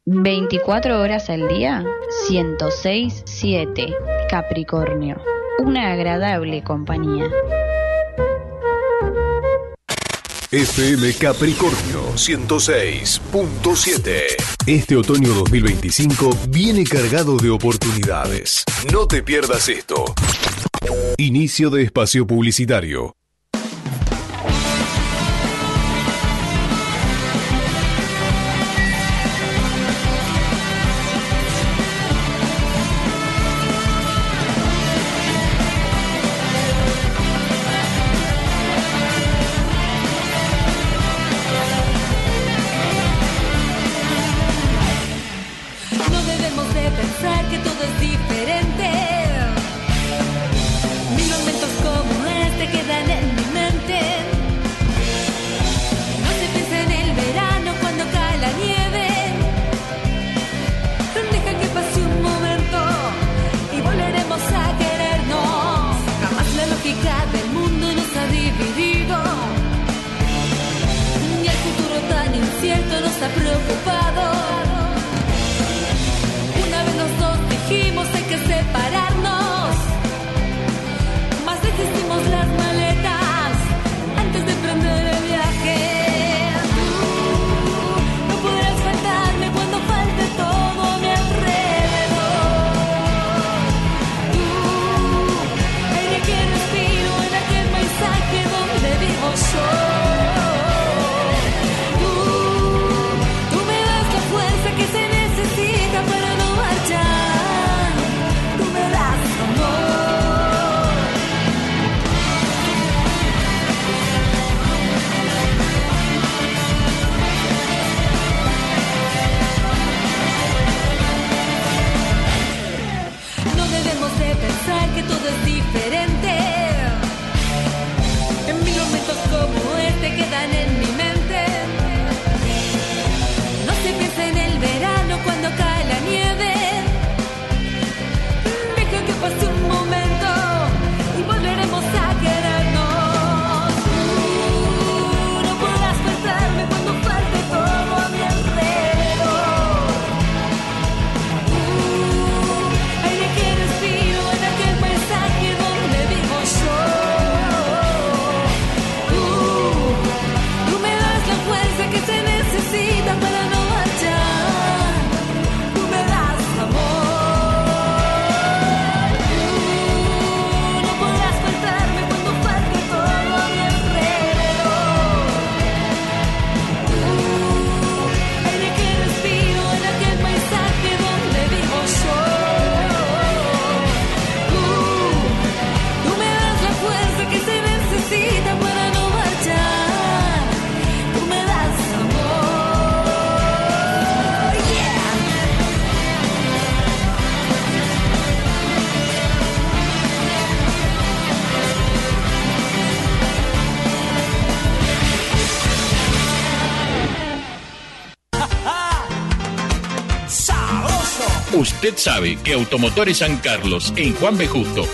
24 horas al día, 106.7. Capricornio. Una agradable compañía. FM Capricornio 106.7. Este otoño 2025 viene cargado de oportunidades. No te pierdas esto. Inicio de espacio publicitario. Usted sabe que Automotores San Carlos en Juan B. Justo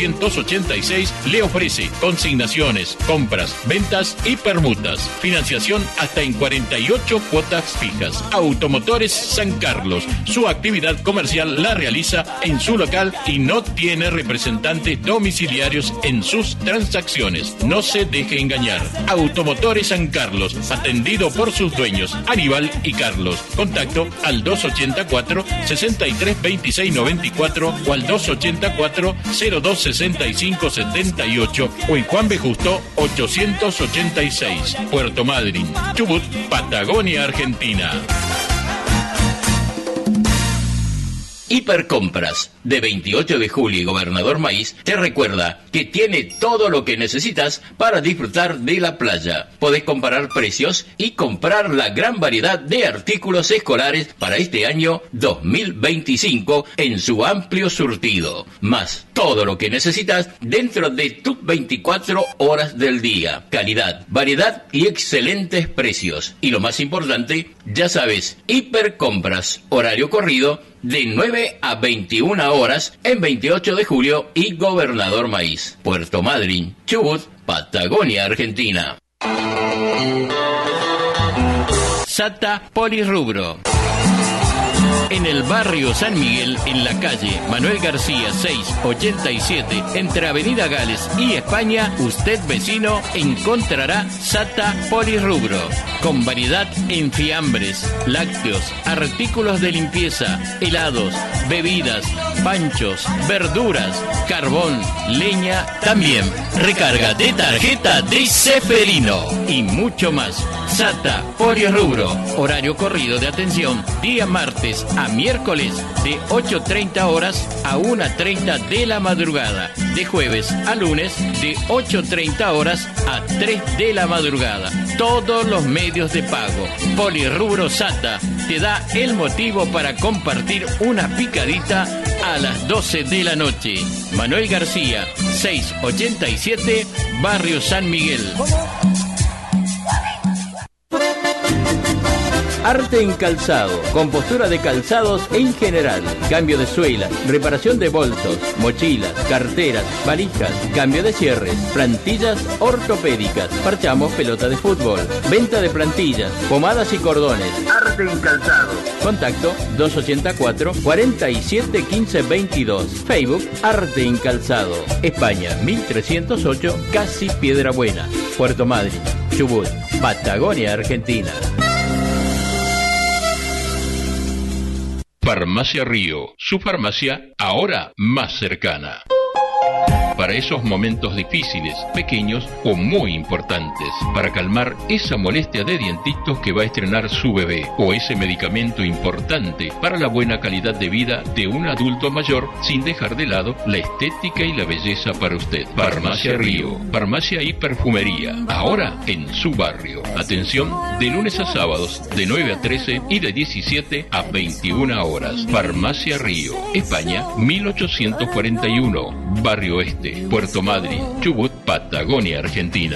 886 le ofrece consignaciones, compras, ventas y permutas. Financiación hasta en 48 cuotas fijas. Automotores San Carlos. Su actividad comercial la realiza en su local y no tiene representantes domiciliarios en sus transacciones. No se deje engañar. Automotores San Carlos, atendido por sus dueños Aníbal y Carlos. Contacto al 284 63 26 94 o al 284 02 65 78 o en Juan B. Justo 886, Puerto Madryn, Chubut, Patagonia, Argentina. Hipercompras de 28 de julio y Gobernador Maíz te recuerda que tiene todo lo que necesitas para disfrutar de la playa. Podés comparar precios y comprar la gran variedad de artículos escolares para este año 2025 en su amplio surtido. Más todo lo que necesitas dentro de tus 24 horas del día. Calidad, variedad y excelentes precios. Y lo más importante, ya sabes, Hipercompras, horario corrido de 9 a 21 horas en 28 de julio y Gobernador Maíz, Puerto Madryn, Chubut, Patagonia, Argentina. SATA Polirrubro. en el barrio San Miguel, en la calle Manuel García 687, entre Avenida Gales y España, usted vecino encontrará Sata Polirrubro, con variedad en fiambres, lácteos, artículos de limpieza, helados, bebidas, panchos, verduras, carbón, leña, también recarga de tarjeta de Ceferino y mucho más. Sata Polirrubro, horario corrido de atención, día martes a miércoles de 8:30 horas a 1:30 de la madrugada, de jueves a lunes de 8:30 horas a 3 de la madrugada. Todos los medios de pago. Polirrubro Sata te da el motivo para compartir una picadita a las 12 de la noche. Manuel García 687, barrio San Miguel. Arte en calzado, compostura de calzados en general, cambio de suelas, reparación de bolsos, mochilas, carteras, valijas, cambio de cierres, plantillas ortopédicas, parchamos pelota de fútbol, venta de plantillas, pomadas y cordones. Arte en calzado. Contacto 284 47 15 22. Facebook Arte en calzado. España 1308, Casi Piedra Buena. Puerto Madryn, Chubut, Patagonia, Argentina. Farmacia Río, su farmacia ahora más cercana. Para esos momentos difíciles, pequeños o muy importantes, para calmar esa molestia de dientitos que va a estrenar su bebé, o ese medicamento importante para la buena calidad de vida de un adulto mayor, sin dejar de lado la estética y la belleza para usted. Farmacia Río, farmacia y perfumería, ahora en su barrio. Atención de lunes a sábados, de 9 a 13 y de 17 a 21 horas. Farmacia Río, España 1841, Barrio Oeste, Puerto Madryn, Chubut, Patagonia, Argentina.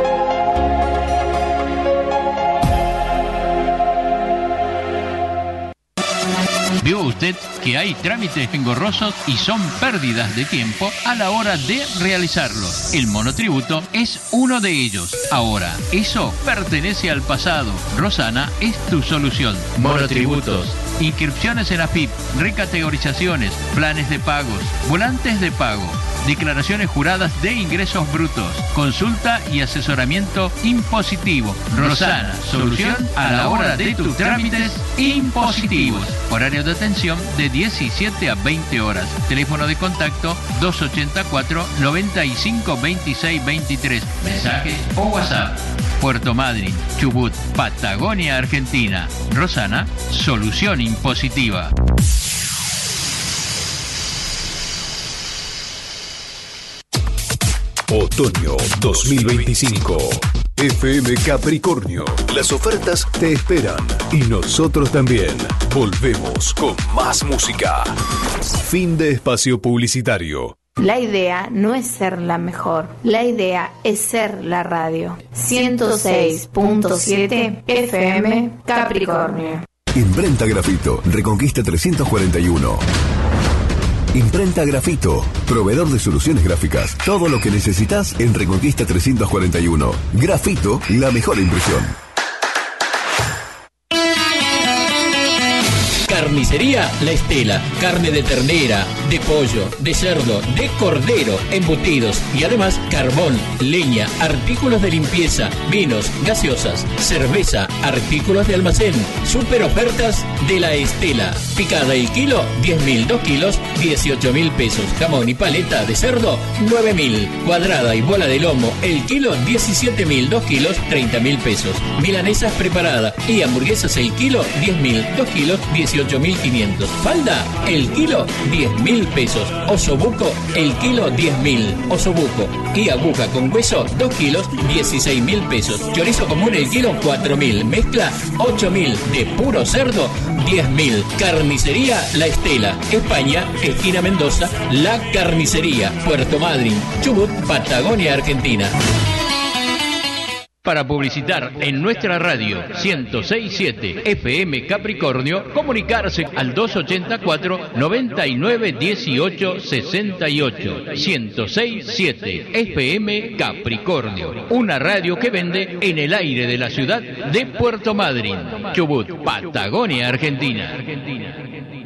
¿Vio usted que hay trámites engorrosos y son pérdidas de tiempo a la hora de realizarlos? El monotributo es uno de ellos. Ahora, eso pertenece al pasado. Rosana es tu solución. Monotributos, inscripciones en AFIP, recategorizaciones, planes de pagos, volantes de pago, declaraciones juradas de ingresos brutos, consulta y asesoramiento impositivo. Rosana, solución a la hora de tus trámites impositivos. Horario de atención de 17 a 20 horas. Teléfono de contacto 284 95 26 23. Mensajes o WhatsApp. Puerto Madryn, Chubut, Patagonia, Argentina. Rosana, solución impositiva. Otoño 2025. FM Capricornio. Las ofertas te esperan y nosotros también. Volvemos con más música. Fin de espacio publicitario. La idea no es ser la mejor, la idea es ser la radio. 106.7 FM Capricornio. Imprenta Grafito, Reconquista 341. Imprenta Grafito, proveedor de soluciones gráficas. Todo lo que necesitas en Reconquista 341. Grafito, la mejor impresión. Carnicería La Estela, carne de ternera, de pollo, de cerdo, de cordero, embutidos y además carbón, leña, artículos de limpieza, vinos, gaseosas, cerveza, artículos de almacén, super ofertas de La Estela. Picada el kilo, 10.000, 2 kilos, 18.000 pesos. Jamón y paleta de cerdo, 9.000. Cuadrada y bola de lomo, el kilo, 17.000, 2 kilos, 30.000 pesos. Milanesas preparadas y hamburguesas el kilo, 10.000, 2 kilos, 18.500. Falda, el kilo, 10.000 pesos. Osobuco, el kilo, 10.000. Osobuco y aguja con hueso, 2 kilos, 16.000 pesos. Chorizo común, el kilo, 4.000. Mezcla, 8.000. De puro cerdo, 10.000. Carnicería La Estela, España, esquina Mendoza, La Carnicería, Puerto Madryn, Chubut, Patagonia, Argentina. Para publicitar en nuestra radio 106.7 FM Capricornio, comunicarse al 284 99 18 68. 106.7 FM Capricornio, una radio que vende en el aire de la ciudad de Puerto Madryn, Chubut, Patagonia, Argentina.